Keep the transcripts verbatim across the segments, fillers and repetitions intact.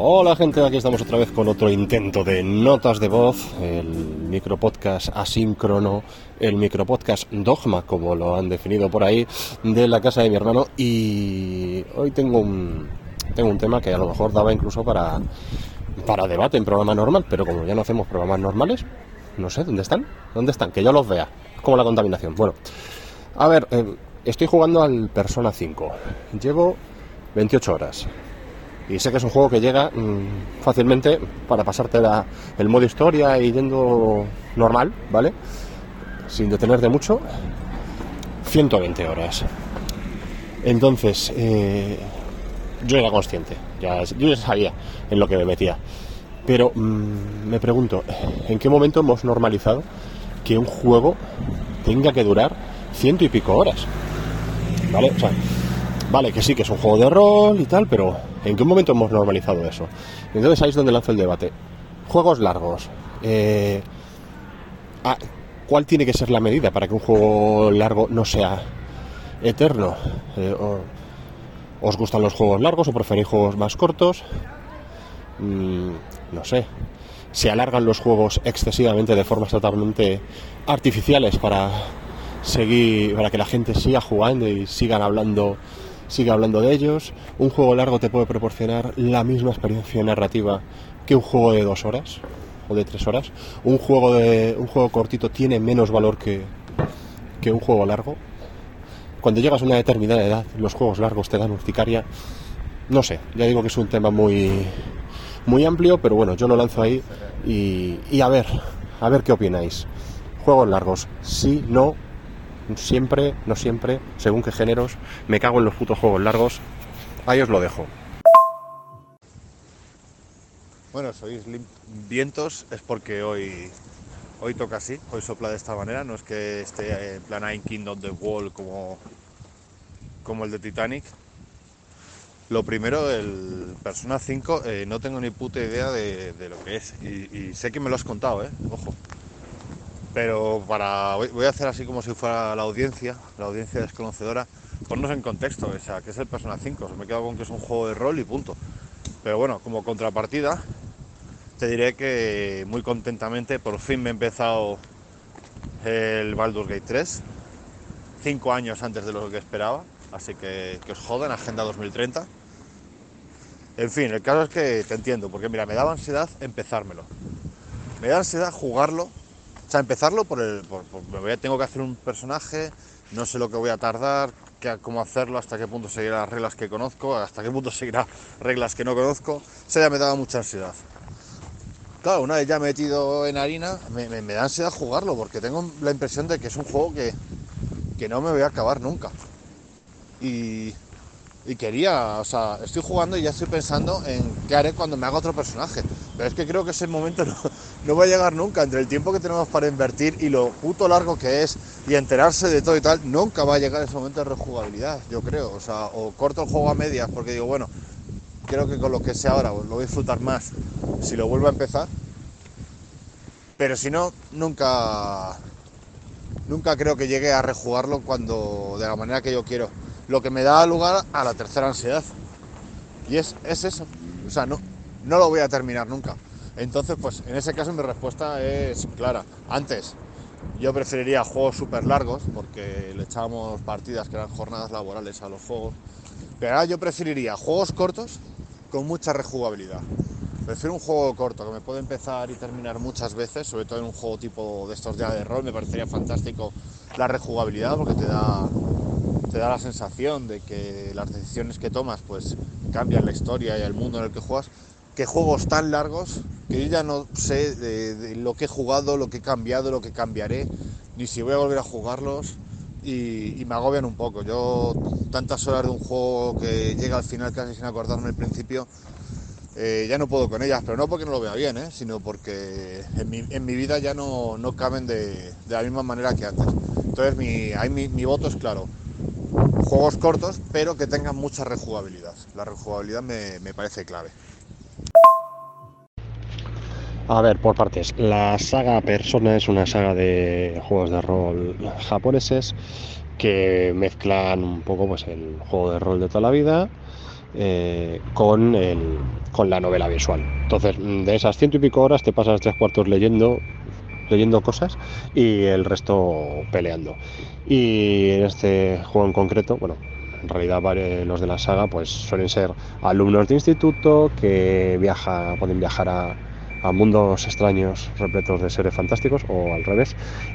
Hola gente, aquí estamos otra vez con otro intento de notas de voz, el micropodcast asíncrono, el micropodcast dogma, como lo han definido por ahí, de la casa de mi hermano. Y hoy tengo un, tengo un tema que a lo mejor daba incluso para, para debate en programa normal, pero como ya no hacemos programas normales, no sé, ¿dónde están? ¿Dónde están? Que yo los vea, como la contaminación. Bueno, a ver, eh, estoy jugando al Persona cinco, llevo veintiocho horas. Y sé que es un juego que llega mmm, fácilmente para pasarte la, el modo historia y yendo normal, ¿vale? Sin detenerte mucho. ciento veinte horas. Entonces, eh, yo era consciente, ya, yo ya sabía en lo que me metía. Pero mmm, me pregunto, ¿en qué momento hemos normalizado que un juego tenga que durar ciento y pico horas? ¿Vale? O sea, vale, que sí, que es un juego de rol y tal, pero ¿en qué momento hemos normalizado eso? Entonces ahí es donde lanzo el debate. Juegos largos. Eh, ah, ¿Cuál tiene que ser la medida para que un juego largo no sea eterno? Eh, o, ¿Os gustan los juegos largos o preferís juegos más cortos? Mm, no sé. ¿Se alargan los juegos excesivamente de formas totalmente artificiales para seguir, para que la gente siga jugando y sigan hablando... sigue hablando de ellos? Un juego largo te puede proporcionar la misma experiencia narrativa que un juego de dos horas o de tres horas. Un juego de un juego cortito tiene menos valor que, que un juego largo. Cuando llegas a una determinada edad, los juegos largos te dan urticaria. No sé, ya digo que es un tema muy muy amplio, pero bueno, yo lo lanzo ahí y, y a ver, a ver qué opináis. Juegos largos, sí, no. Siempre, no siempre, según qué géneros. Me cago en los putos juegos largos. Ahí os lo dejo. Bueno, sois vientos, es porque hoy hoy toca así, hoy sopla de esta manera. No es que esté en plan I'm King of the Wall como, como el de Titanic. Lo primero, el Persona cinco, eh, no tengo ni puta idea de, de lo que es. Y, y sé que me lo has contado, eh, ojo. Pero para voy, voy a hacer así como si fuera la audiencia, la audiencia desconocedora, ponnos en contexto, o sea, que es el Persona cinco. O sea, me he quedado con que es un juego de rol y punto. Pero bueno, como contrapartida, te diré que muy contentamente por fin me he empezado el Baldur's Gate tres, cinco años antes de lo que esperaba, así que que os jodan, Agenda dos mil treinta. En fin, el caso es que te entiendo, porque mira, me daba ansiedad empezármelo. Me da ansiedad jugarlo, o sea, empezarlo por el... Por, por, me voy a, tengo que hacer un personaje, no sé lo que voy a tardar, qué, cómo hacerlo, hasta qué punto seguirá las reglas que conozco, hasta qué punto seguirá reglas que no conozco. O sea, ya me daba mucha ansiedad. Claro, una vez ya metido en harina, me, me, me da ansiedad jugarlo, porque tengo la impresión de que es un juego que, que no me voy a acabar nunca. Y, y quería, o sea, estoy jugando y ya estoy pensando en qué haré cuando me haga otro personaje. Pero es que creo que ese momento no, no va a llegar nunca. Entre el tiempo que tenemos para invertir y lo puto largo que es y enterarse de todo y tal, nunca va a llegar ese momento de rejugabilidad, yo creo. O sea, o corto el juego a medias porque digo, bueno, creo que con lo que sé ahora lo voy a disfrutar más si lo vuelvo a empezar. Pero si no, nunca nunca creo que llegue a rejugarlo cuando de la manera que yo quiero. Lo que me da lugar a la tercera ansiedad. Y es, es eso. O sea, no, no lo voy a terminar nunca. Entonces, pues en ese caso mi respuesta es clara. Antes, yo preferiría juegos súper largos, porque le echábamos partidas que eran jornadas laborales a los juegos. Pero ahora yo preferiría juegos cortos con mucha rejugabilidad. Prefiero un juego corto que me puede empezar y terminar muchas veces, sobre todo en un juego tipo de estos ya de rol. Me parecería fantástico la rejugabilidad, porque te da, te da la sensación de que las decisiones que tomas pues cambian la historia y el mundo en el que juegas. Que juegos tan largos que yo ya no sé de, de lo que he jugado, lo que he cambiado, lo que cambiaré, ni si voy a volver a jugarlos, y, y me agobian un poco. Yo tantas horas de un juego que llega al final casi sin acordarme al principio, Eh, ya no puedo con ellas, pero no porque no lo vea bien, ¿eh? Sino porque en mi, en mi vida ya no, no caben de, de la misma manera que antes. Entonces mi, ahí mi, mi voto es claro: juegos cortos pero que tengan mucha rejugabilidad. La rejugabilidad me, me parece clave. A ver, por partes. La saga Persona es una saga de juegos de rol japoneses que mezclan un poco pues el juego de rol de toda la vida eh, con, el, con la novela visual. Entonces, de esas ciento y pico horas te pasas tres cuartos leyendo, leyendo cosas y el resto peleando. Y en este juego en concreto, bueno, en realidad los de la saga pues suelen ser alumnos de instituto que viaja, pueden viajar a, a mundos extraños repletos de seres fantásticos o al revés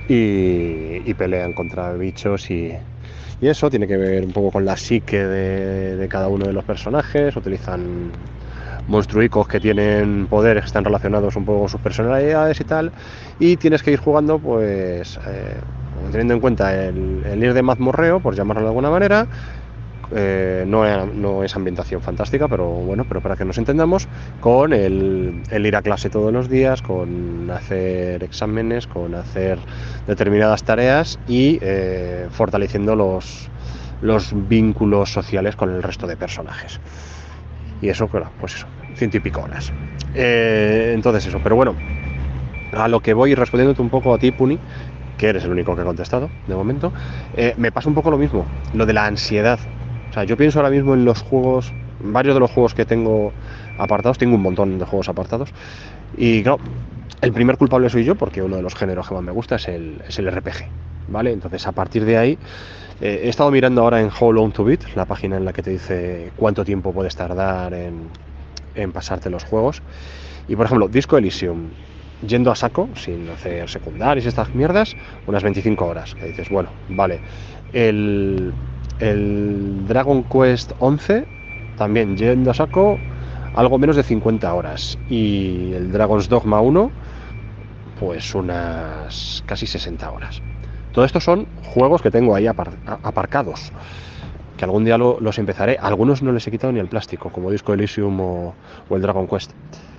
y, y pelean contra bichos y, y eso tiene que ver un poco con la psique de, de cada uno de los personajes. Utilizan monstruicos que tienen poderes que están relacionados un poco con sus personalidades y tal, y tienes que ir jugando pues eh, teniendo en cuenta el, el ir de mazmorreo, por llamarlo de alguna manera. Eh, no, no es ambientación fantástica, pero bueno, pero para que nos entendamos, con el, el ir a clase todos los días, con hacer exámenes, con hacer determinadas tareas y eh, fortaleciendo los, los vínculos sociales con el resto de personajes. Y eso, claro, pues eso, ciento y pico horas. Eh, entonces eso, pero bueno, a lo que voy respondiéndote un poco a ti, Puni, que eres el único que ha contestado de momento, eh, me pasa un poco lo mismo, lo de la ansiedad. O sea, yo pienso ahora mismo en los juegos, varios de los juegos que tengo apartados, tengo un montón de juegos apartados, y claro, el primer culpable soy yo, porque uno de los géneros que más me gusta es el, es el R P G, ¿vale? Entonces, a partir de ahí, eh, he estado mirando ahora en How Long to Beat, la página en la que te dice cuánto tiempo puedes tardar en, en pasarte los juegos, y por ejemplo, Disco Elysium, yendo a saco, sin hacer secundarios y estas mierdas, unas veinticinco horas, que dices, bueno, vale, el... El Dragon Quest once, también yendo a saco, algo menos de cincuenta horas. Y el Dragon's Dogma uno, pues unas casi sesenta horas. Todo esto son juegos que tengo ahí apar aparcados, que algún día lo, los empezaré. A algunos no les he quitado ni el plástico, como Disco Elysium o, o el Dragon Quest.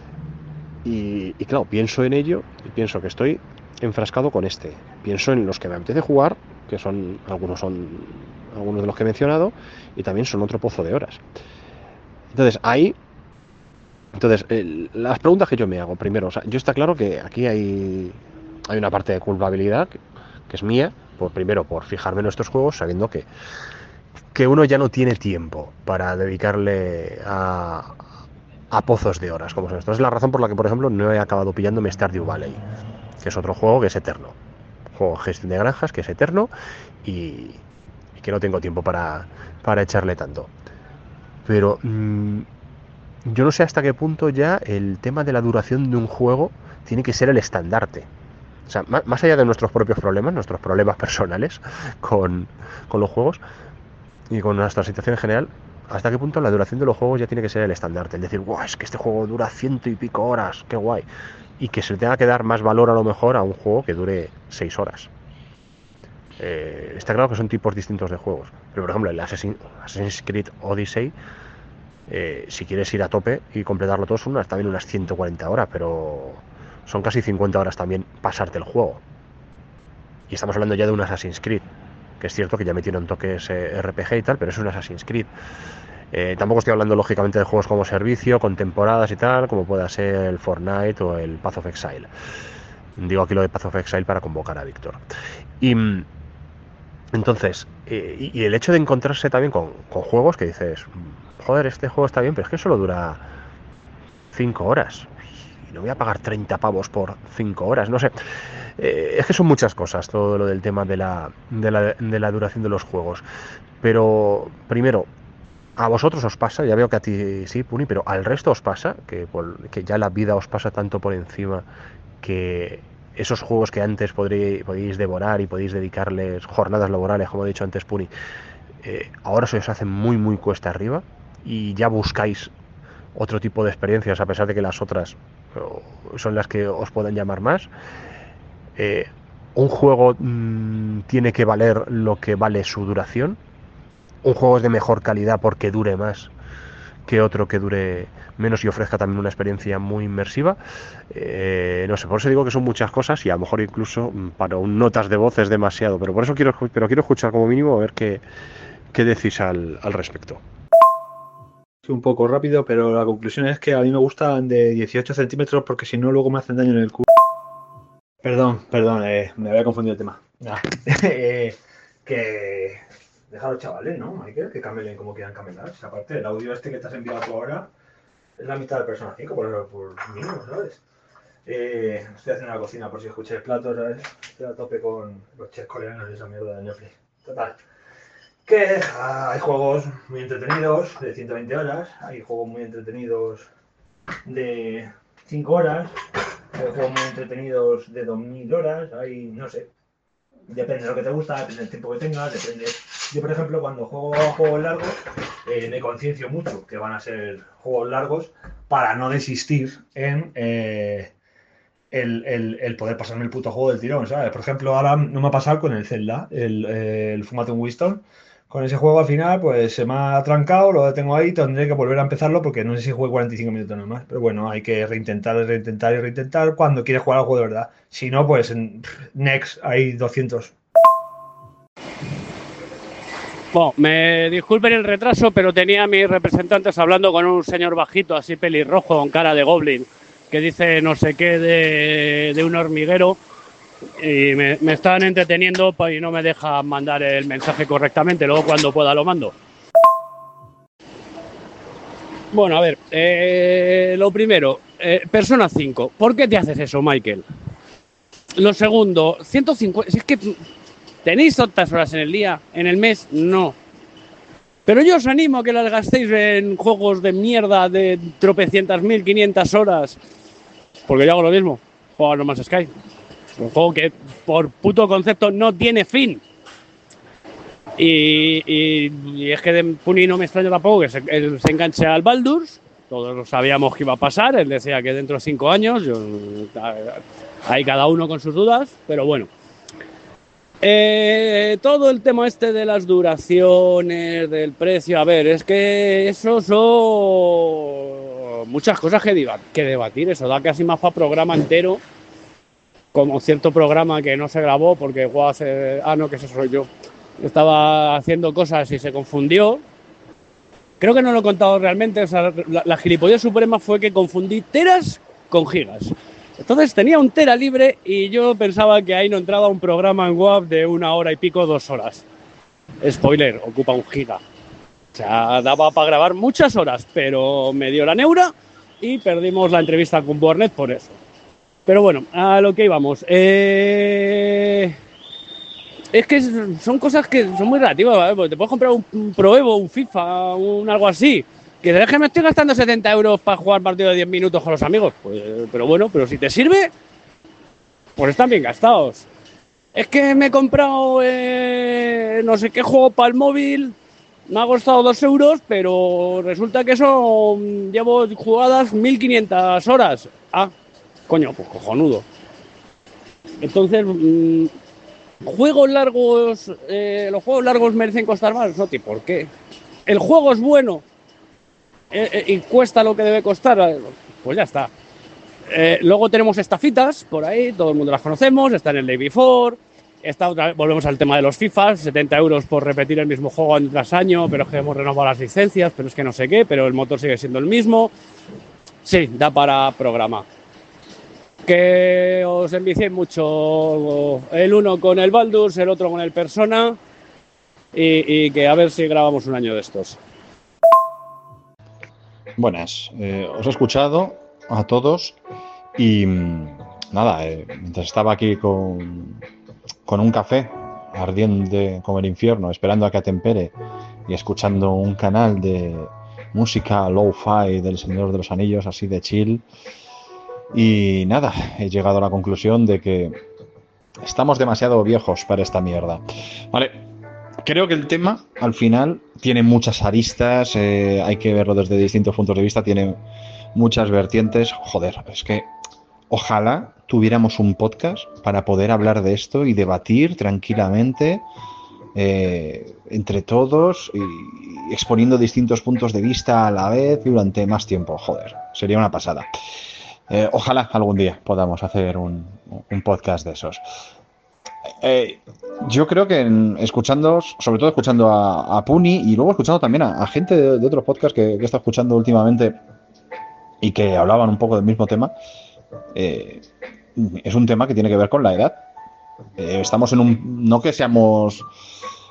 Y, y claro, pienso en ello y pienso que estoy enfrascado con este. Pienso en los que me apetece jugar, que son algunos son algunos de los que he mencionado, y también son otro pozo de horas. Entonces, ahí, entonces, el, las preguntas que yo me hago, primero, o sea, yo está claro que aquí hay, hay una parte de culpabilidad que, que es mía, por primero, por fijarme en estos juegos, sabiendo que, que uno ya no tiene tiempo para dedicarle a, a pozos de horas, como son estos. Es la razón por la que, por ejemplo, no he acabado pillándome Stardew Valley, que es otro juego que es eterno. Juego de gestión de granjas, que es eterno, y que no tengo tiempo para, para echarle tanto. Pero mmm, yo no sé hasta qué punto ya el tema de la duración de un juego tiene que ser el estandarte. O sea, más, más allá de nuestros propios problemas, nuestros problemas personales con, con los juegos y con nuestra situación en general, hasta qué punto la duración de los juegos ya tiene que ser el estandarte. El decir, guau, es que este juego dura ciento y pico horas, qué guay. Y que se le tenga que dar más valor a lo mejor a un juego que dure seis horas. Eh, está claro que son tipos distintos de juegos, pero por ejemplo el Assassin, Assassin's Creed Odyssey, eh, si quieres ir a tope y completarlo todo, son unas, también unas ciento cuarenta horas, pero son casi cincuenta horas también pasarte el juego. Y estamos hablando ya de un Assassin's Creed, que es cierto que ya metieron toques eh, R P G y tal, pero es un Assassin's Creed. Eh, tampoco estoy hablando lógicamente de juegos como servicio, con temporadas y tal, como pueda ser el Fortnite o el Path of Exile. Digo aquí lo de Path of Exile para convocar a Víctor. Y entonces, eh, y, y el hecho de encontrarse también con, con juegos que dices, joder, este juego está bien, pero es que solo dura cinco horas. Y no voy a pagar treinta pavos por cinco horas, no sé. Eh, es que son muchas cosas, todo lo del tema de la, de, la, de la duración de los juegos. Pero, primero, a vosotros os pasa, ya veo que a ti sí, Puni, pero al resto os pasa, que, por, que ya la vida os pasa tanto por encima que esos juegos que antes podréis, podéis devorar y podéis dedicarles jornadas laborales, como he dicho antes, Puni, eh, ahora se os hace muy, muy cuesta arriba y ya buscáis otro tipo de experiencias, a pesar de que las otras son las que os pueden llamar más. Eh, un juego mmm, tiene que valer lo que vale su duración. Un juego es de mejor calidad porque dure más que otro que dure menos y ofrezca también una experiencia muy inmersiva. Eh, no sé, por eso digo que son muchas cosas y a lo mejor incluso para un notas de voz es demasiado, pero por eso quiero, pero quiero escuchar como mínimo a ver qué, qué decís al, al respecto. Un poco rápido, pero la conclusión es que a mí me gustan de dieciocho centímetros porque si no luego me hacen daño en el culo. Perdón, perdón, eh, me había confundido el tema. Nah. eh, que Deja a los chavales, ¿no, Michael? Que camelen como quieran camelar. Si aparte, el audio este que te has enviado tú ahora es la mitad de Persona cinco, por, por mínimo, ¿sabes? Eh, estoy haciendo la cocina por si escucháis platos, ¿sabes? Estoy a tope con los chefs coreanos y esa mierda de Netflix. Total. Que ah, hay juegos muy entretenidos de ciento veinte horas, hay juegos muy entretenidos de cinco horas, hay juegos muy entretenidos de dos mil horas, hay, no sé, depende de lo que te gusta, depende del tiempo que tengas, depende... Yo, por ejemplo, cuando juego a juegos largos, eh, me conciencio mucho que van a ser juegos largos para no desistir en eh, el, el, el poder pasarme el puto juego del tirón, ¿sabes? Por ejemplo, ahora no me ha pasado con el Zelda, el, el Fumate un Winston. Con ese juego al final, pues se me ha trancado, lo tengo ahí, tendré que volver a empezarlo porque no sé si juego cuarenta y cinco minutos nada más. Pero bueno, hay que reintentar, reintentar y reintentar cuando quieres jugar al juego de verdad. Si no, pues en Next hay doscientos. Bueno, me disculpen el retraso, pero tenía a mis representantes hablando con un señor bajito, así pelirrojo, con cara de goblin, que dice no sé qué de, de un hormiguero. Y me, me están entreteniendo y no me dejan mandar el mensaje correctamente. Luego cuando pueda lo mando. Bueno, a ver, eh, lo primero, eh, Persona cinco. ¿Por qué te haces eso, Michael? Lo segundo, ciento cincuenta... Si es que tenéis tantas horas en el día, en el mes, no. Pero yo os animo a que las gastéis en juegos de mierda de tropecientas mil quinientas horas. Porque yo hago lo mismo. Juego a No Man's Sky. Un juego que por puto concepto no tiene fin. Y, y, y es que de Puni no me extraña tampoco que se, él se enganche al Baldur's. Todos lo sabíamos que iba a pasar. Él decía que dentro de cinco años. Yo, hay cada uno con sus dudas. Pero bueno. Eh, todo el tema este de las duraciones, del precio. A ver, es que eso son muchas cosas que, diva, que debatir. Eso da casi más para programa entero. Como cierto programa que no se grabó porque igual hace... Ah, no, que ese soy yo. Estaba haciendo cosas y se confundió. Creo que no lo he contado realmente. O sea, la, la gilipollez suprema fue que confundí teras con gigas. Entonces tenía un tera libre y yo pensaba que ahí no entraba un programa en W A V de una hora y pico, dos horas. Spoiler, ocupa un giga. O sea, daba para grabar muchas horas, pero me dio la neura y perdimos la entrevista con Burnett por eso. Pero bueno, a lo que íbamos. Eh... Es que son cosas que son muy relativas, ¿vale? Porque te puedes comprar un, un Pro Evo, un FIFA, un algo así. Que es que me estoy gastando setenta euros para jugar partido de diez minutos con los amigos. Pues, pero bueno, pero si te sirve, pues están bien gastados. Es que me he comprado eh, no sé qué juego para el móvil. Me ha costado dos euros, pero resulta que eso llevo jugadas mil quinientas horas. Ah, coño, pues cojonudo. Entonces, mmm, juegos largos, eh, los juegos largos merecen costar más, no, ¿y por qué? El juego es bueno eh, eh, y cuesta lo que debe costar, pues ya está. Eh, luego tenemos estafitas por ahí, todo el mundo las conocemos, está en el Day Before, está otra vez, volvemos al tema de los FIFAs, setenta euros por repetir el mismo juego año tras año, pero es que hemos renovado las licencias, pero es que no sé qué, pero el motor sigue siendo el mismo. Sí, da para programa. Que os enviciéis mucho, el uno con el Baldur's, el otro con el Persona, y, y que a ver si grabamos un año de estos. Buenas, eh, os he escuchado a todos y nada, eh, mientras estaba aquí con, con un café ardiente como el infierno, esperando a que atempere y escuchando un canal de música lo-fi del Señor de los Anillos, así de chill. Y nada, he llegado a la conclusión de que estamos demasiado viejos para esta mierda. Vale, creo que el tema al final tiene muchas aristas, eh, hay que verlo desde distintos puntos de vista, tiene muchas vertientes. Joder, es que ojalá tuviéramos un podcast para poder hablar de esto y debatir tranquilamente eh, entre todos y exponiendo distintos puntos de vista a la vez y durante más tiempo. Joder, sería una pasada. Eh, ojalá algún día podamos hacer un, un podcast de esos. Eh, yo creo que en, escuchando, sobre todo escuchando a, a Puni y luego escuchando también a, a gente de, de otros podcasts que, que he estado escuchando últimamente y que hablaban un poco del mismo tema, eh, es un tema que tiene que ver con la edad. Eh, estamos en un... No que seamos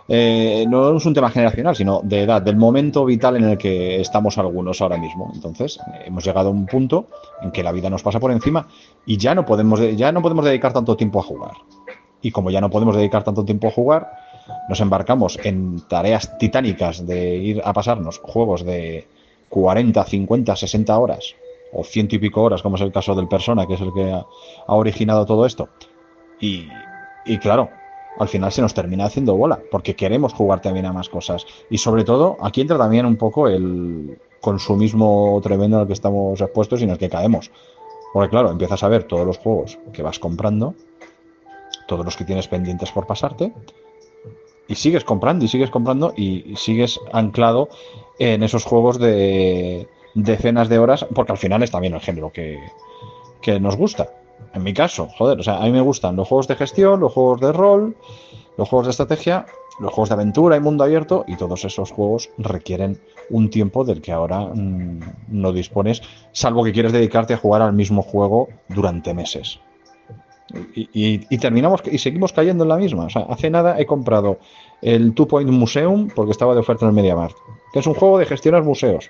eh, no es un tema generacional, sino de edad, del momento vital en el que estamos algunos ahora mismo. Entonces, eh, hemos llegado a un punto en que la vida nos pasa por encima y ya no podemos, ya no podemos dedicar tanto tiempo a jugar. Y como ya no podemos dedicar tanto tiempo a jugar, nos embarcamos en tareas titánicas de ir a pasarnos juegos de cuarenta, cincuenta, sesenta horas o ciento y pico horas, como es el caso del Persona, que es el que ha, ha originado todo esto. Y, y claro, al final se nos termina haciendo bola, porque queremos jugar también a más cosas. Y sobre todo, aquí entra también un poco el consumismo tremendo al que estamos expuestos y en el que caemos. Porque claro, empiezas a ver todos los juegos que vas comprando, todos los que tienes pendientes por pasarte, y sigues comprando y sigues comprando y sigues anclado en esos juegos de decenas de horas, porque al final es también el género que, que nos gusta. En mi caso, joder, o sea, a mí me gustan los juegos de gestión, los juegos de rol, los juegos de estrategia, los juegos de aventura y mundo abierto, y todos esos juegos requieren un tiempo del que ahora mmm, no dispones, salvo que quieres dedicarte a jugar al mismo juego durante meses. Y, y, y terminamos y seguimos cayendo en la misma. O sea, hace nada he comprado el Two Point Museum porque estaba de oferta en el MediaMarkt, que es un juego de gestionar museos.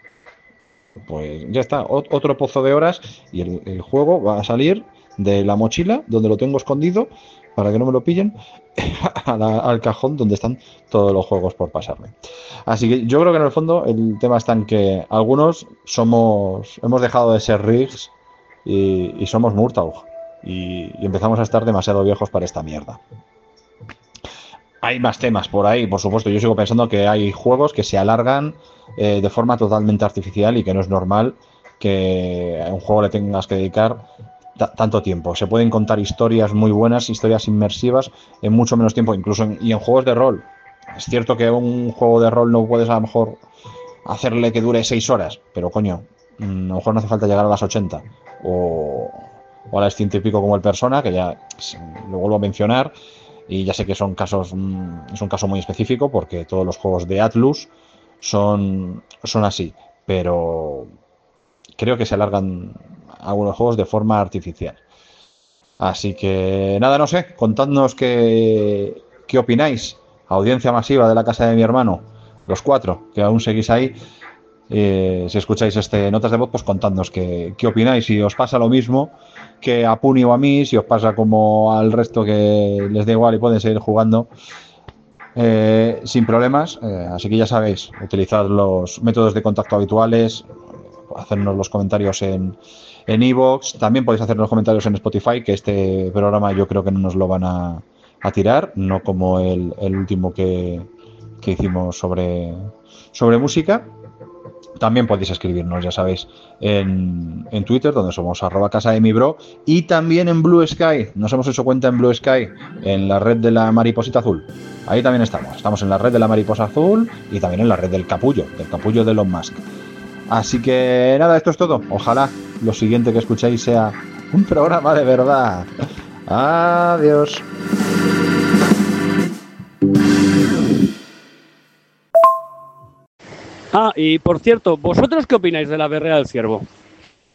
Pues ya está, otro pozo de horas y el, el juego va a salir de la mochila donde lo tengo escondido para que no me lo pillen a la, al cajón donde están todos los juegos por pasarme. Así que yo creo que en el fondo el tema está en que algunos somos hemos dejado de ser rigs y, y somos Murtaugh y, y empezamos a estar demasiado viejos para esta mierda. Hay más temas por ahí, por supuesto. Yo sigo pensando que hay juegos que se alargan eh, de forma totalmente artificial y que no es normal que a un juego le tengas que dedicar t- tanto tiempo. Se pueden contar historias muy buenas, historias inmersivas en mucho menos tiempo, incluso en, y en juegos de rol. Es cierto que un juego de rol no puedes a lo mejor hacerle que dure seis horas, pero coño, a lo mejor no hace falta llegar a las ochenta o, o a las ciento y pico como el Persona, que ya lo vuelvo a mencionar. Y ya sé que son casos, es un caso muy específico porque todos los juegos de Atlus son, son así, pero creo que se alargan algunos juegos de forma artificial. Así que nada, no sé, contadnos qué, qué opináis, audiencia masiva de la casa de mi hermano, los cuatro que aún seguís ahí. Eh, si escucháis este Notas de Voz, pues contadnos qué, qué opináis, si os pasa lo mismo que a Puni o a mí, si os pasa como al resto que les da igual y pueden seguir jugando eh, sin problemas. Eh, así que ya sabéis, utilizad los métodos de contacto habituales, hacernos los comentarios en en iVoox, también podéis hacer los comentarios en Spotify, que este programa yo creo que no nos lo van a, a tirar, no como el, el último que, que hicimos sobre, sobre música. También podéis escribirnos, ya sabéis, en, en Twitter, donde somos arroba casa de mi bro, y también en Blue Sky. Nos hemos hecho cuenta en Blue Sky, en la red de la mariposita azul. Ahí también estamos. Estamos en la red de la mariposa azul y también en la red del capullo, del capullo de Elon Musk. Así que nada, esto es todo. Ojalá lo siguiente que escuchéis sea un programa de verdad. Adiós. Ah, y por cierto, ¿vosotros qué opináis de la berrea del ciervo?